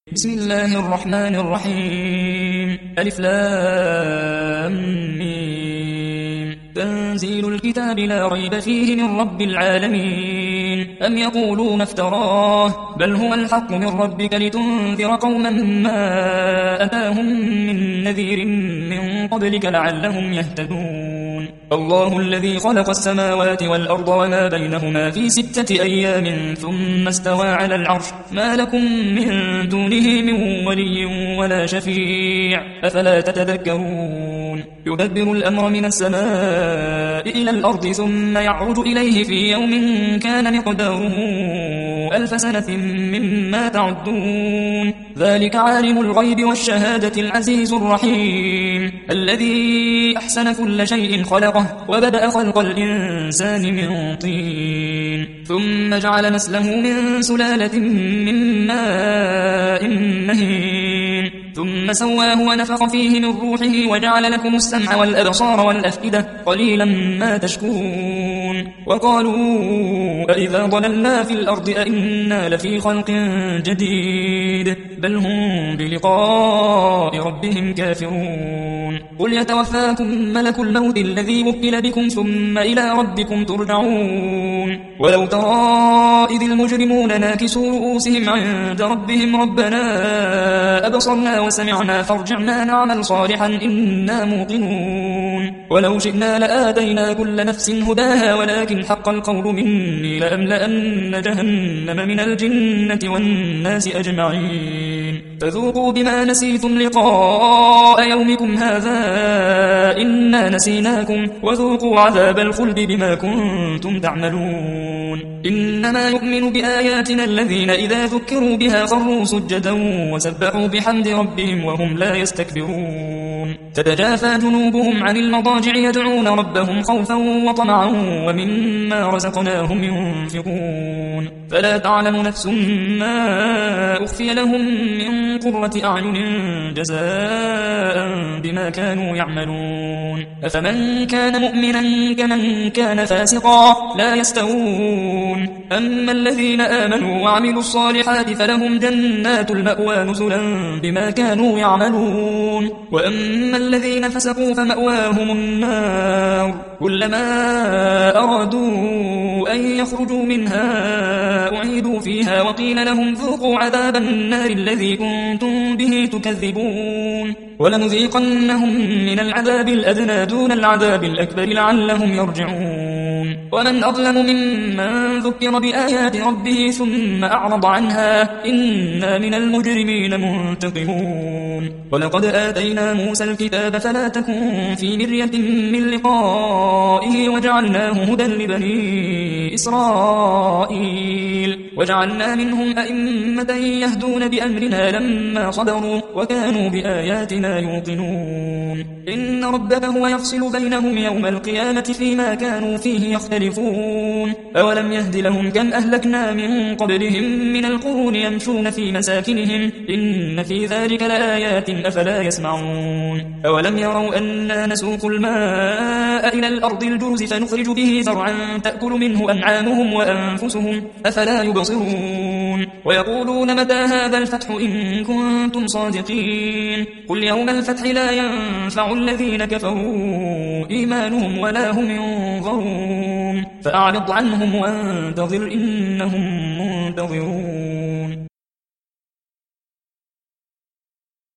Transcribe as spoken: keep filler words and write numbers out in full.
بسم الله الرحمن الرحيم ألف لام ميم تنزيل الكتاب لا ريب فيه من رب العالمين أم يقولون افتراه بل هو الحق من ربك لتنذر قوما ما أتاهم من نذير من قبلك لعلهم يهتدون الله الذي خلق السماوات والأرض وما بينهما في ستة أيام ثم استوى على العرش ما لكم من دونه من ولي ولا شفيع أفلا تتذكرون يدبر الأمر من السماء إلى الأرض ثم يعرج إليه في يوم كان مقداره ألف سنة مما تعدون ذلك عالم الغيب والشهادة العزيز الرحيم الذي أحسن كل شيء خلقه وبدأ خلق الإنسان من طين ثم جعل نسله من سلالة من ماء مهين ثم سواه ونفخ فيه من روحه وجعل لكم السمع والأبصار والأفئدة قليلا ما تشكرون وقالوا أئذا ضللنا في الأرض أئنا لفي خلق جديد بل هم بلقاء ربهم كافرون قل يتوفاكم ملك الموت الذي وكل بكم ثم إلى ربكم ترجعون ولو ترى إذ المجرمون ناكسوا رؤوسهم عند ربهم ربنا أبصرنا وسمعنا فارجعنا نعمل صالحا إنا موقنون ولو شئنا لآتينا كل نفس هداها ولكن حق القول مني لأملأن جهنم من الجنة والناس أجمعين فذوقوا بما نسيتم لقاء يومكم هذا إنا نسيناكم وذوقوا عذاب الخلد بما كنتم تعملون إنما يؤمن بآياتنا الذين إذا ذكروا بها خروا سجدا وسبحوا بحمد ربهم وهم لا يستكبرون تتجافى جنوبهم عن المضاجع يدعون ربهم خوفا وطمعا ومما رزقناهم ينفقون فلا تعلم نفس ما أخفي لهم من قرة أعين جزاء بما كانوا يعملون أفمن كان مؤمنا كمن كان فاسقا لا يستوون أما الذين آمنوا وعملوا الصالحات فلهم جنات المأوى نزلا بما كانوا يعملون وأما الذين فسقوا فمأواهم النار كلما أرادوا أن يخرجوا منها أعيدوا فيها وقيل لهم ذوقوا عذاب النار الذي كنتم به تكذبون ولنذيقنهم من العذاب الأدنى دون العذاب الأكبر لعلهم يرجعون ومن أظلم ممن ذكر بآيات ربه ثم أعرض عنها إنا من المجرمين منتقمون ولقد آتينا موسى الكتاب فلا تكن في مرية من لقائه وجعلناه هدى لبني إسرائيل وجعلنا منهم أئمة يهدون بأمرنا لما صبروا وكانوا بآياتنا يوقنون إن ربك هو يفصل بينهم يوم القيامة فيما كانوا فيه يختلفون أولم يهد لهم كم أهلكنا من قبلهم من القرون يمشون في مساكنهم إن في ذلك لآيات أفلا يسمعون أولم يروا أنا نسوق الماء إلى الأرض الجرز فنخرج به زرعا تأكل منه أنعامهم وأنفسهم أفلا يبصرون ويقولون متى هذا الفتح إن كنتم صادقين قل يوم الفتح لا ينفع الذين كفروا إيمانهم ولا هم ينظرون فأعرض عنهم وانتظر إنهم منتظرون